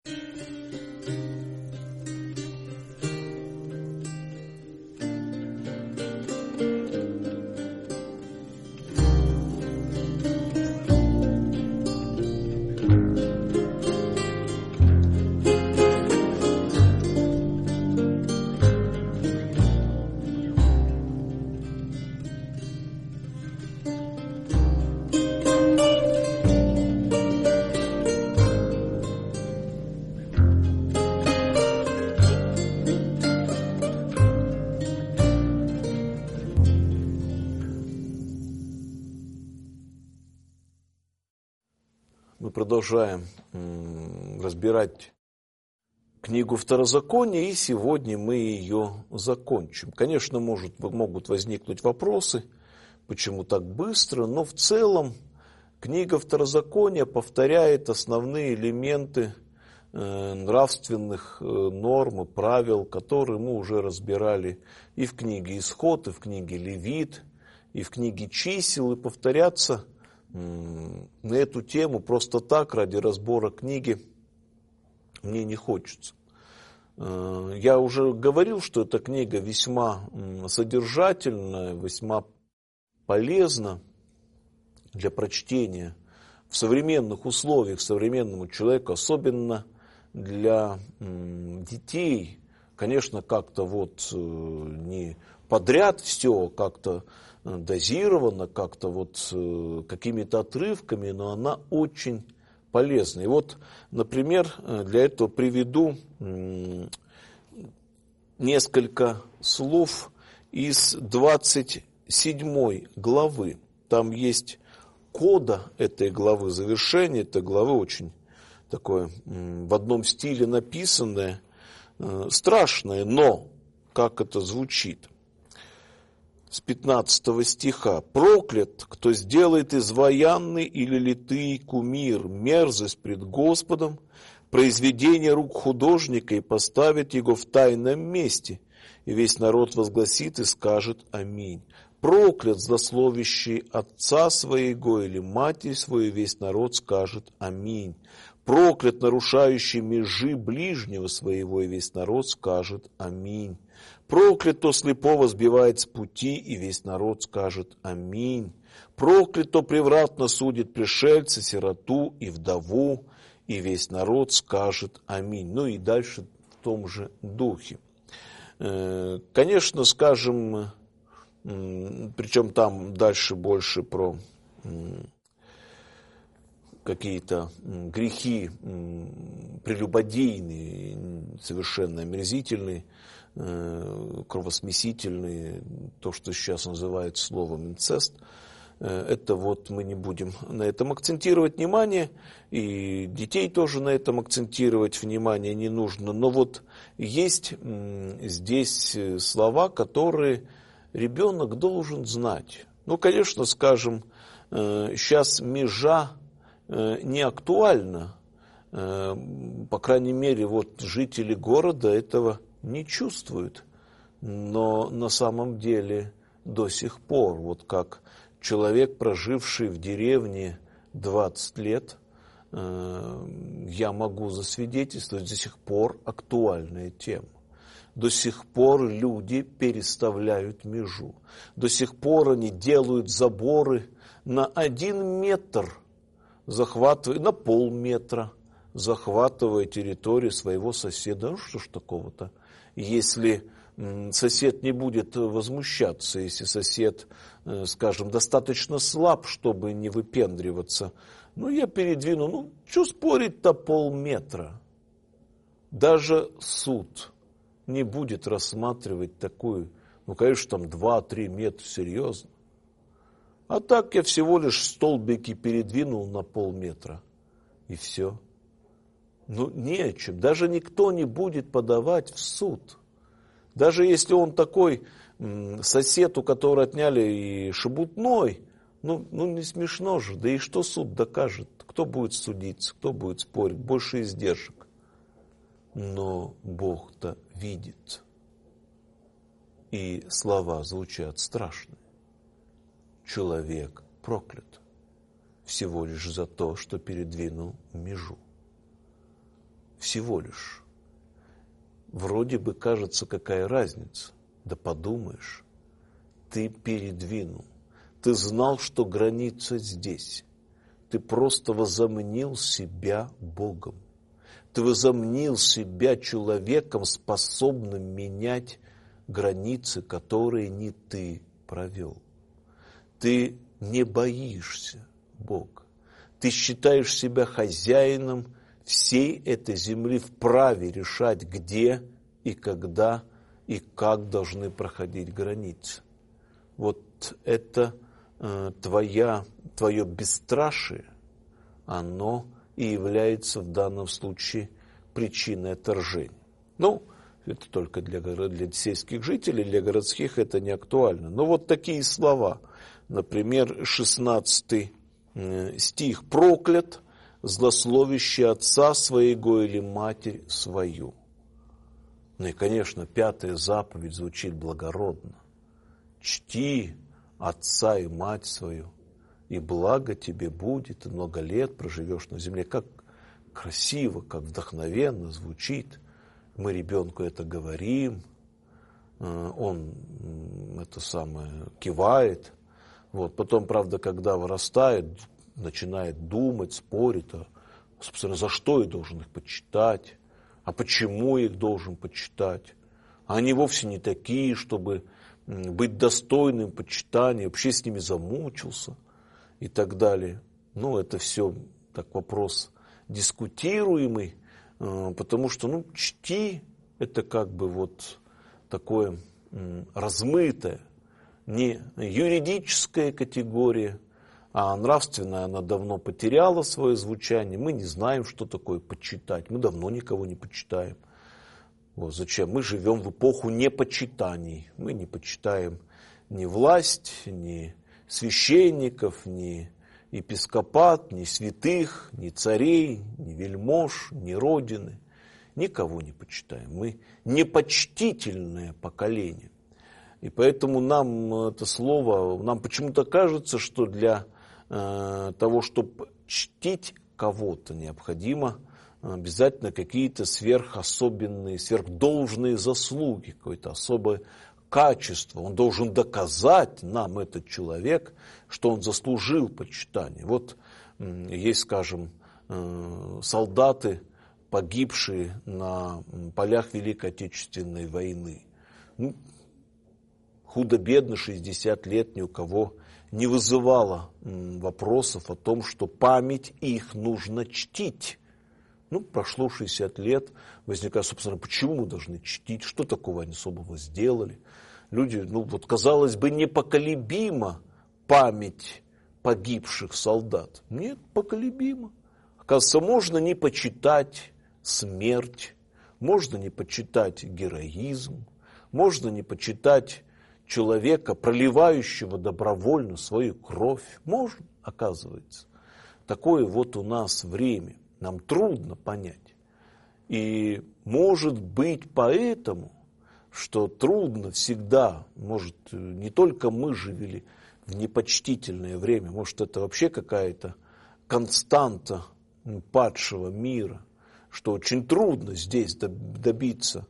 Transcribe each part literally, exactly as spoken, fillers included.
Мы продолжаем разбирать книгу Второзакония, и сегодня мы ее закончим. Конечно, может, могут возникнуть вопросы, почему так быстро, но в целом книга Второзакония повторяет основные элементы нравственных норм и правил, которые мы уже разбирали и в книге Исход, и в книге Левит, и в книге Чисел, и повторяться на эту тему просто так, ради разбора книги, мне не хочется. Я уже говорил, что эта книга весьма содержательная, весьма полезна для прочтения в современных условиях современному человеку, особенно для детей. Конечно, как-то вот не подряд все, как-то дозировано, как-то вот какими-то отрывками, но она очень полезна. И вот, например, для этого приведу несколько слов из двадцать седьмой главы. Там есть кода этой главы, завершение этой главы, очень такое в одном стиле написанное, страшное, но как это звучит. С пятнадцатого стиха. «Проклят, кто сделает изваянный или литый кумир, мерзость пред Господом, произведение рук художника, и поставит его в тайном месте, и весь народ возгласит и скажет аминь. Проклят, злословящий отца своего или матерь свою, весь народ скажет аминь. Проклят, нарушающий межи ближнего своего, и весь народ скажет аминь. Проклят, кто слепого сбивает с пути, и весь народ скажет аминь. Проклят, кто превратно судит пришельца, сироту и вдову, и весь народ скажет аминь». Ну и дальше в том же духе. Конечно, скажем, причем там дальше больше про какие-то грехи прелюбодейные, совершенно омерзительные, кровосмесительные, то, что сейчас называют словом инцест. Это вот мы не будем на этом акцентировать внимание, и детей тоже на этом акцентировать внимание не нужно. Но вот есть здесь слова, которые ребенок должен знать. Ну, конечно, скажем, сейчас межа не актуальна. По крайней мере, вот жители города этого не чувствуют. Но на самом деле до сих пор, вот как человек, проживший в деревне двадцать лет, я могу засвидетельствовать, до сих пор актуальная тема. До сих пор люди переставляют межу. До сих пор они делают заборы на один метр, захватывая, на полметра, захватывая территорию своего соседа. Ну что ж такого-то? Если сосед не будет возмущаться, если сосед, скажем, достаточно слаб, чтобы не выпендриваться, ну я передвину, ну что спорить-то полметра? Даже суд не будет рассматривать такую, ну, конечно, там два-три метра, серьезно. А так я всего лишь столбики передвинул на полметра, и все. Ну, не о чем. Даже никто не будет подавать в суд. Даже если он такой сосед, у которого отняли и шебутной, ну, ну не смешно же. Да и что суд докажет? Кто будет судиться, кто будет спорить? Больше издержек. Но Бог-то видит. И слова звучат страшные. Человек проклят всего лишь за то, что передвинул межу. всего лишь. Вроде бы кажется, какая разница. Да подумаешь, ты передвинул. Ты знал, что граница здесь. Ты просто возомнил себя Богом. Ты возомнил себя человеком, способным менять границы, которые не ты провел. Ты не боишься Бога. Ты считаешь себя хозяином всей этой земли, вправе решать, где и когда и как должны проходить границы. Вот это э, твоя, твое бесстрашие, оно и является в данном случае причиной отторжения. Ну, это только для, для сельских жителей, для городских это не актуально. Но вот такие слова. Например, шестнадцатый стих. «Проклят, злословящий отца своего или матерь свою». Ну и, конечно, пятая заповедь звучит благородно. «Чти отца и мать свою, и благо тебе будет, и много лет проживешь на земле». Как красиво, как вдохновенно звучит. Мы ребенку это говорим, он это самое кивает. Вот. Потом, правда, когда вырастает, начинает думать, спорить, а, собственно, за что я должен их почитать, а почему я их должен почитать. А они вовсе не такие, чтобы быть достойным почитания, вообще с ними замучился и так далее. Ну, это все так вопрос дискутируемый, потому что, ну, чти, это как бы вот такое размытое, не юридическая категория, а нравственная, она давно потеряла свое звучание. Мы не знаем, что такое почитать. Мы давно никого не почитаем. Вот зачем? Мы живем в эпоху непочитаний. Мы не почитаем ни власть, ни священников, ни епископат, ни святых, ни царей, ни вельмож, ни родины. Никого не почитаем. Мы непочтительное поколение. И поэтому нам это слово, нам почему-то кажется, что для э, того, чтобы чтить кого-то, необходимо обязательно какие-то сверхособенные, сверхдолжные заслуги, какое-то особое качество. Он должен доказать нам, этот человек, что он заслужил почитание. Вот э, есть, скажем, э, солдаты, погибшие на полях Великой Отечественной войны. Ну, худо-бедно шестьдесят лет ни у кого не вызывало вопросов о том, что память их нужно чтить. Ну, прошло шестьдесят лет, возникает, собственно, почему мы должны чтить, что такого они особого сделали. Люди, ну вот, казалось бы, непоколебима память погибших солдат. Нет, поколебима. Оказывается, можно не почитать смерть, можно не почитать героизм, можно не почитать человека, проливающего добровольно свою кровь. Можно, оказывается. Такое вот у нас время. Нам трудно понять. И может быть поэтому, что трудно всегда, может, не только мы живели в непочтительное время, может, это вообще какая-то константа падшего мира, что очень трудно здесь добиться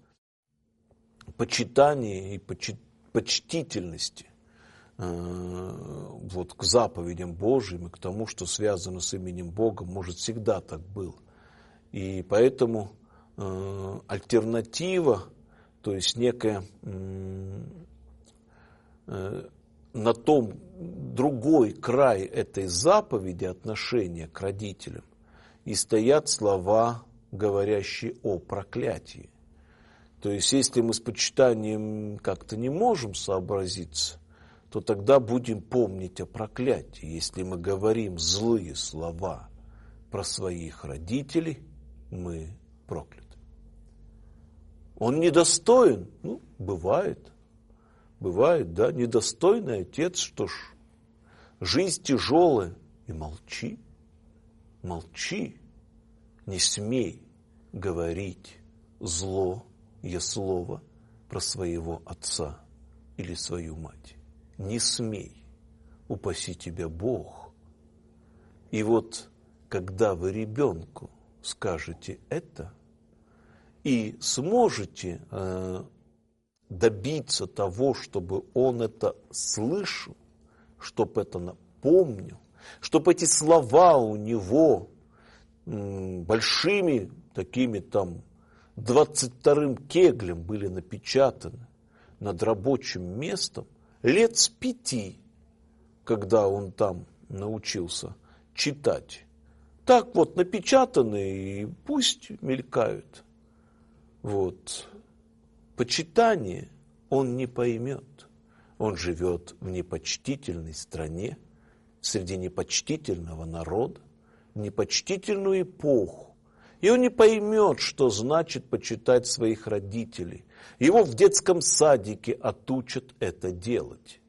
почитания и почитания, почтительности э, вот, к заповедям Божьим и к тому, что связано с именем Бога, может, всегда так было. И поэтому э, альтернатива, то есть некая э, э, на том другой край этой заповеди отношения к родителям и стоят слова, говорящие о проклятии. То есть, если мы с почитанием как-то не можем сообразиться, то тогда будем помнить о проклятии. Если мы говорим злые слова про своих родителей, мы прокляты. Он недостоин? Ну, бывает. Бывает, да, недостойный отец, что ж, жизнь тяжелая. И молчи, молчи, не смей говорить зло я слово про своего отца или свою мать. Не смей, упаси тебя Бог. И вот, когда вы ребенку скажете это, и сможете э, добиться того, чтобы он это слышал, чтобы это напомнил, чтобы эти слова у него м, большими такими там двадцать вторым кеглем были напечатаны над рабочим местом лет с пяти, когда он там научился читать. Так вот напечатаны, и пусть мелькают. Вот. Почитание он не поймет. Он живет в непочтительной стране, среди непочтительного народа, в непочтительную эпоху. И он не поймет, что значит почитать своих родителей. Его в детском садике отучат это делать.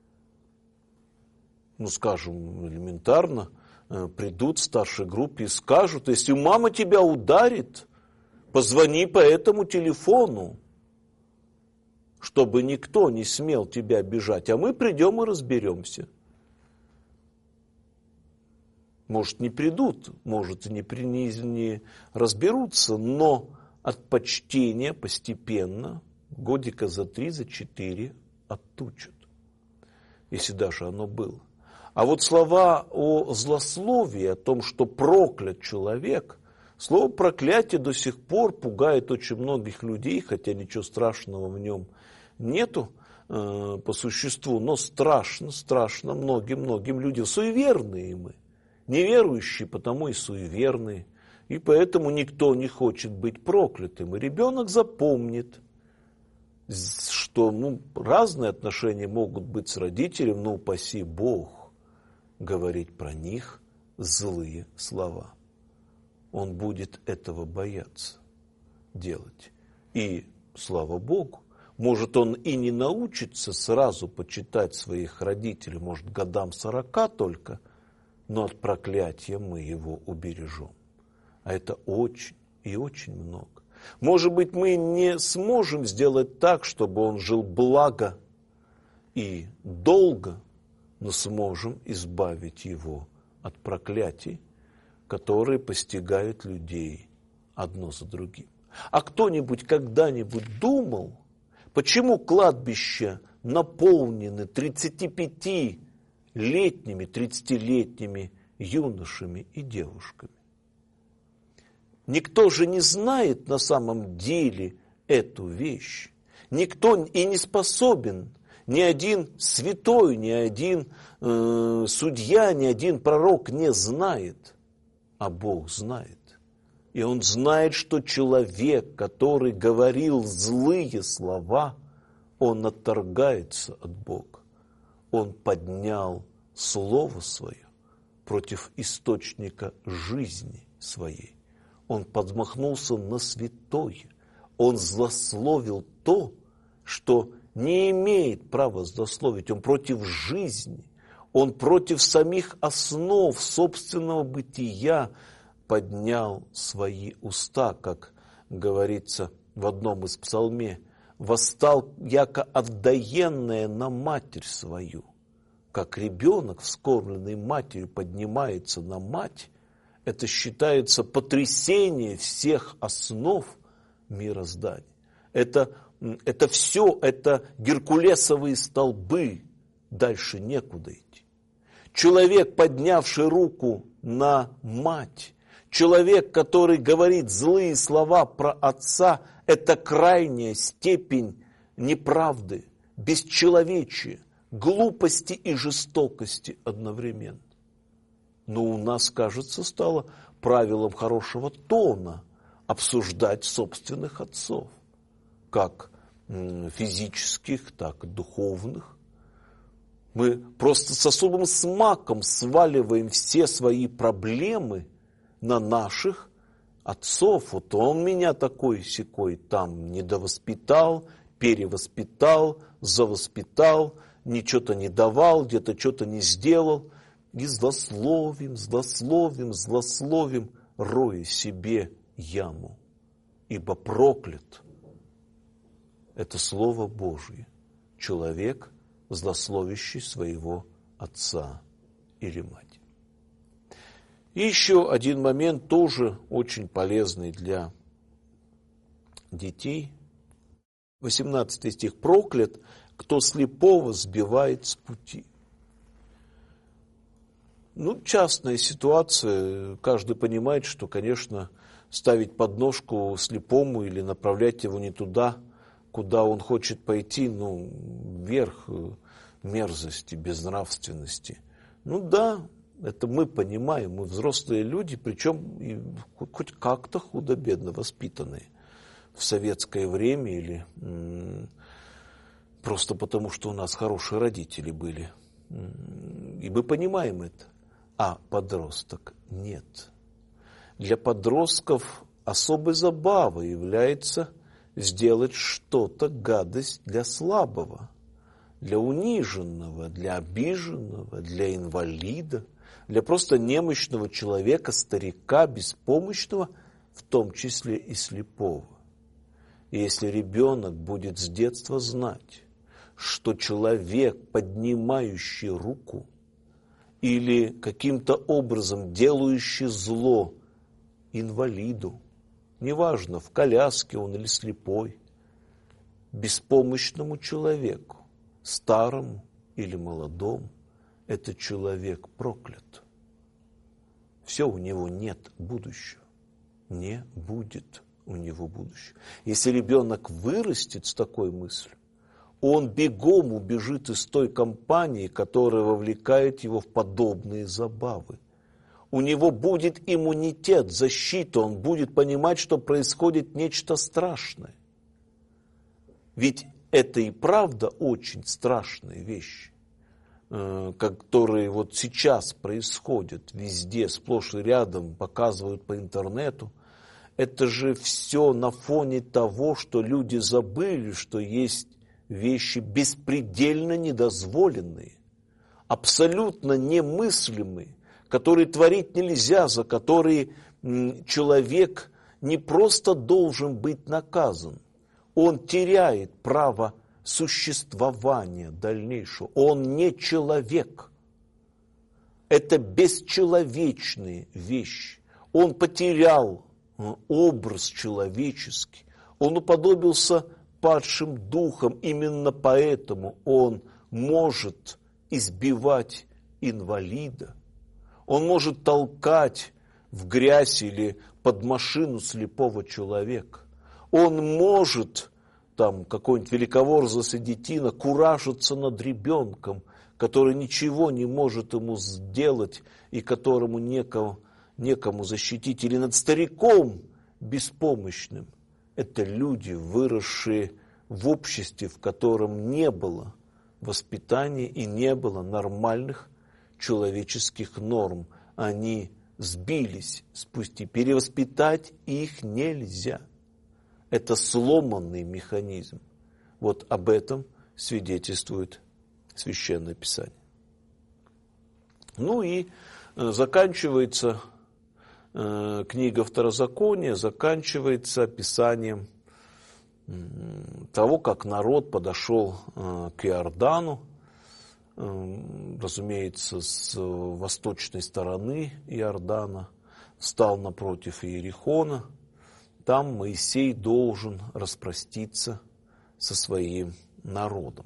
Ну, скажем, элементарно, придут в старшей группе и скажут: если мама тебя ударит, позвони по этому телефону, чтобы никто не смел тебя обижать, а мы придем и разберемся. Может, не придут, может, и не, не, не разберутся, но от почтения постепенно, годика за три, за четыре оттучат, если даже оно было. А вот слова о злословии, о том, что проклят человек, слово проклятие до сих пор пугает очень многих людей, хотя ничего страшного в нем нету э, по существу, но страшно, страшно многим-многим людям, суеверные мы. Неверующие, потому и суеверные. И поэтому никто не хочет быть проклятым. И ребенок запомнит, что ну, разные отношения могут быть с родителем, но упаси Бог говорить про них злые слова. Он будет этого бояться делать. И, слава Богу, может, он и не научится сразу почитать своих родителей, может, годам сорока только, но от проклятия мы его убережем. А это очень и очень много. Может быть, мы не сможем сделать так, чтобы он жил благо и долго, но сможем избавить его от проклятий, которые постигают людей одно за другим. А кто-нибудь когда-нибудь думал, почему кладбища наполнены тридцатипятилетними, тридцатилетними юношами и девушками? Никто же не знает на самом деле эту вещь. Никто и не способен, ни один святой, ни один э, судья, ни один пророк не знает, а Бог знает. И Он знает, что человек, который говорил злые слова, он отторгается от Бога. Он поднял слово свое против источника жизни своей. Он подмахнулся на святое. Он злословил то, что не имеет права злословить. Он против жизни. Он против самих основ собственного бытия поднял свои уста, как говорится в одном из псалме. «Восстал, яко отдаенное на матерь свою». Как ребенок, вскормленный матерью, поднимается на мать, это считается потрясение всех основ мироздания. Это, это все, это геркулесовые столбы, дальше некуда идти. Человек, поднявший руку на мать, человек, который говорит злые слова про отца, это крайняя степень неправды, бесчеловечия, глупости и жестокости одновременно. Но у нас, кажется, стало правилом хорошего тона обсуждать собственных отцов, как физических, так и духовных. Мы просто с особым смаком сваливаем все свои проблемы на наших отцов. Вот он меня такой-сякой там недовоспитал, перевоспитал, завоспитал, ничего-то не давал, где-то что-то не сделал. И злословим, злословим, злословим, роя себе яму. Ибо проклят – это Слово Божие. Человек, злословящий своего отца или мать. И еще один момент, тоже очень полезный для детей. восемнадцатый стих. Проклят, кто слепого сбивает с пути. Ну, частная ситуация. Каждый понимает, что, конечно, ставить подножку слепому или направлять его не туда, куда он хочет пойти, ну, верх мерзости, безнравственности. Ну да, это мы понимаем, мы взрослые люди, причем и хоть как-то худо-бедно воспитанные в советское время или м- просто потому, что у нас хорошие родители были. И мы понимаем это. А подросток нет. Для подростков особой забавой является сделать что-то, гадость для слабого, для униженного, для обиженного, для инвалида, для просто немощного человека, старика, беспомощного, в том числе и слепого. И если ребенок будет с детства знать, что человек, поднимающий руку или каким-то образом делающий зло инвалиду, неважно, в коляске он или слепой, беспомощному человеку, старому или молодому, этот человек проклят. Все, у него нет будущего. Не будет у него будущего. Если ребенок вырастет с такой мыслью, он бегом убежит из той компании, которая вовлекает его в подобные забавы. У него будет иммунитет, защита, он будет понимать, что происходит нечто страшное. Ведь это и правда очень страшные вещи, которые вот сейчас происходят везде, сплошь и рядом, показывают по интернету. Это же все на фоне того, что люди забыли, что есть вещи беспредельно недозволенные, абсолютно немыслимые, которые творить нельзя, за которые человек не просто должен быть наказан, он теряет право существования дальнейшего. Он не человек. Это бесчеловечные вещи. Он потерял образ человеческий. Он уподобился падшим духом. Именно поэтому он может избивать инвалида. Он может толкать в грязь или под машину слепого человека. Он может, там, какой-нибудь великоворзас и детина, куражиться над ребенком, который ничего не может ему сделать и которому некому, некому защитить, или над стариком беспомощным. Это люди, выросшие в обществе, в котором не было воспитания и не было нормальных человеческих норм. Они сбились с пути. Перевоспитать их нельзя. Это сломанный механизм. Вот об этом свидетельствует Священное Писание. Ну и заканчивается э, книга Второзакония, заканчивается описанием э, того, как народ подошел э, к Иордану, э, разумеется, с восточной стороны Иордана, встал напротив Иерихона. Там Моисей должен распроститься со своим народом.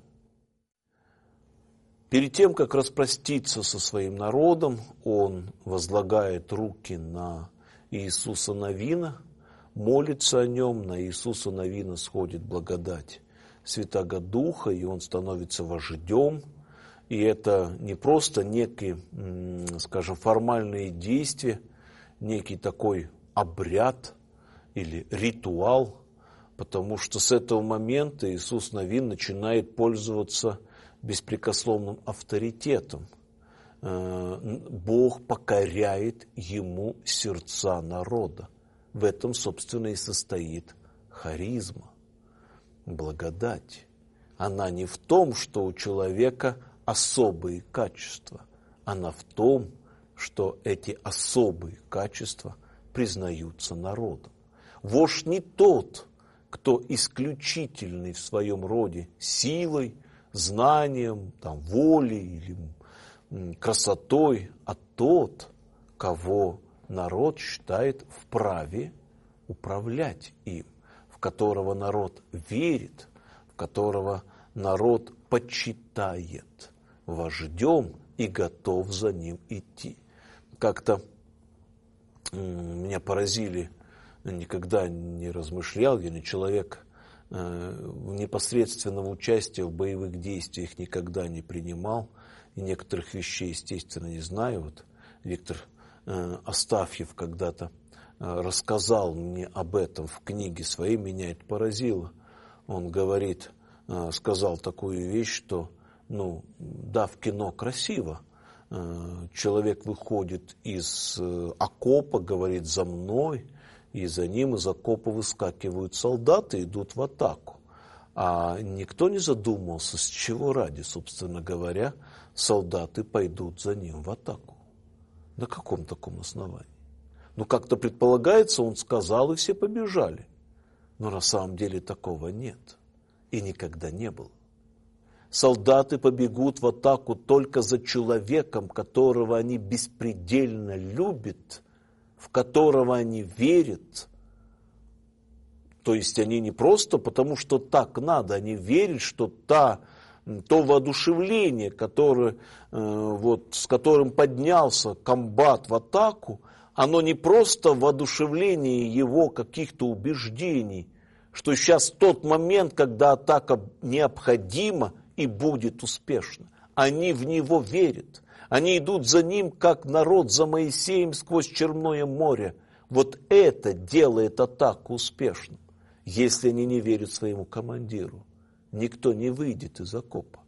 Перед тем, как распроститься со своим народом, он возлагает руки на Иисуса Навина, молится о нем, на Иисуса Навина сходит благодать Святаго Духа, и он становится вождем. И это не просто некие, скажем, формальные действия, некий такой обряд или ритуал, потому что с этого момента Иисус Навин начинает пользоваться беспрекословным авторитетом. Бог покоряет ему сердца народа. В этом, собственно, и состоит харизма, благодать. Она не в том, что у человека особые качества, она в том, что эти особые качества признаются народом. Вождь не тот, кто исключительный в своем роде силой, знанием, там, волей или красотой, а тот, кого народ считает вправе управлять им, в в которого народ верит, в которого народ почитает вождем и готов за ним идти. Как-то меня поразили, никогда не размышлял, я не человек непосредственного участия в боевых действиях никогда не принимал, и некоторых вещей, естественно, не знаю. Вот Виктор Астафьев когда-то рассказал мне об этом в книге своей, меня это поразило. Он говорит, сказал такую вещь, что, ну, да, в кино красиво. Человек выходит из окопа, говорит «за мной», и за ним из окопа выскакивают солдаты, идут в атаку. А никто не задумался, с чего ради, собственно говоря, солдаты пойдут за ним в атаку. На каком таком основании? Ну, как-то предполагается, он сказал, и все побежали. Но на самом деле такого нет. И никогда не было. Солдаты побегут в атаку только за человеком, которого они беспредельно любят, в которого они верят. То есть они не просто потому, что так надо, они верят, что та, то воодушевление, которое, вот, с которым поднялся комбат в атаку, оно не просто воодушевление его каких-то убеждений, что сейчас тот момент, когда атака необходима и будет успешна. Они в него верят. Они идут за ним, как народ за Моисеем сквозь Черное море. Вот это делает атаку успешным. Если они не верят своему командиру, никто не выйдет из окопа.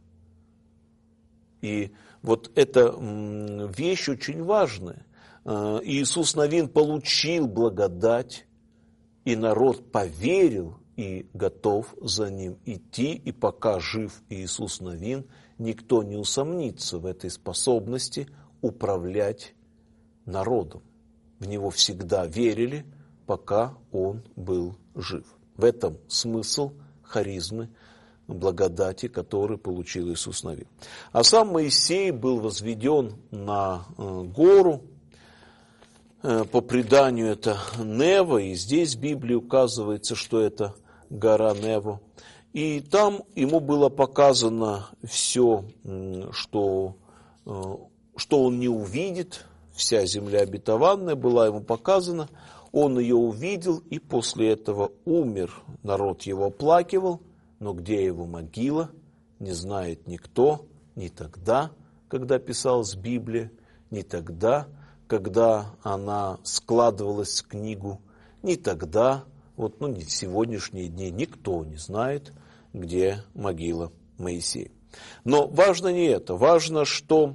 И вот эта вещь очень важная. Иисус Навин получил благодать, и народ поверил и готов за ним идти. И пока жив Иисус Навин, никто не усомнится в этой способности управлять народом. В него всегда верили, пока он был жив. В этом смысл харизмы, благодати, который получил Иисус Навин. А сам Моисей был возведен на гору, по преданию это Нево, и здесь в Библии указывается, что это гора Нево. И там ему было показано все, что, что он не увидит, вся земля обетованная была ему показана, он ее увидел, и после этого умер, народ его оплакивал, но где его могила, не знает никто, ни тогда, когда писалась Библия, ни тогда, когда она складывалась в книгу, ни тогда, вот, ну, не в сегодняшние дни, никто не знает, где могила Моисея. Но важно не это, важно, что,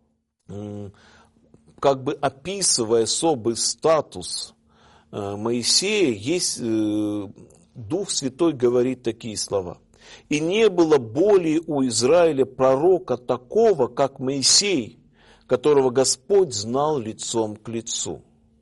как бы описывая особый статус Моисея, есть, Дух Святой говорит такие слова. «И не было более у Израиля пророка такого, как Моисей, которого Господь знал лицом к лицу».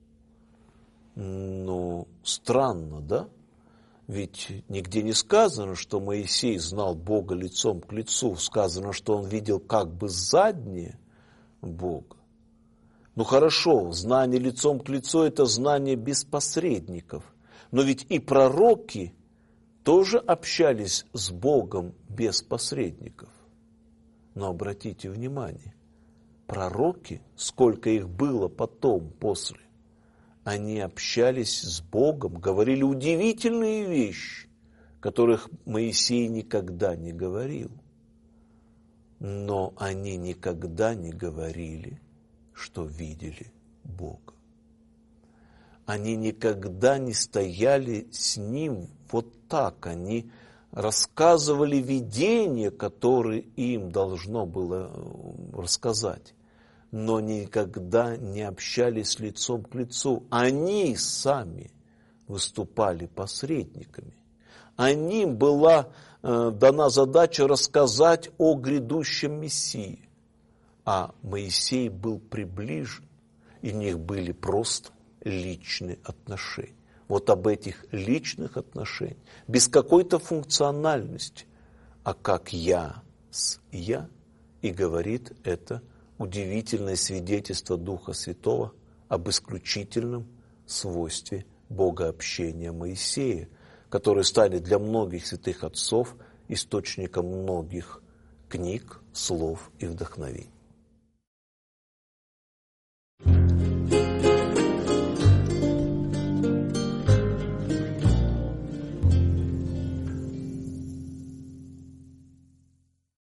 Ну, странно, да? Ведь нигде не сказано, что Моисей знал Бога лицом к лицу. Сказано, что он видел как бы заднее Бога. Ну хорошо, знание лицом к лицу – это знание без посредников. Но ведь и пророки тоже общались с Богом без посредников. Но обратите внимание, пророки, сколько их было потом, после, они общались с Богом, говорили удивительные вещи, которых Моисей никогда не говорил. Но они никогда не говорили, что видели Бога. Они никогда не стояли с Ним вот так. Они рассказывали видения, которые им должно было рассказать, но никогда не общались лицом к лицу. Они сами выступали посредниками. Им была э, дана задача рассказать о грядущем Мессии. А Моисей был приближен, и у них были просто личные отношения. Вот об этих личных отношениях, без какой-то функциональности, а как я с я, и говорит это удивительное свидетельство Духа Святого об исключительном свойстве богообщения Моисея, которые стали для многих святых отцов источником многих книг, слов и вдохновений.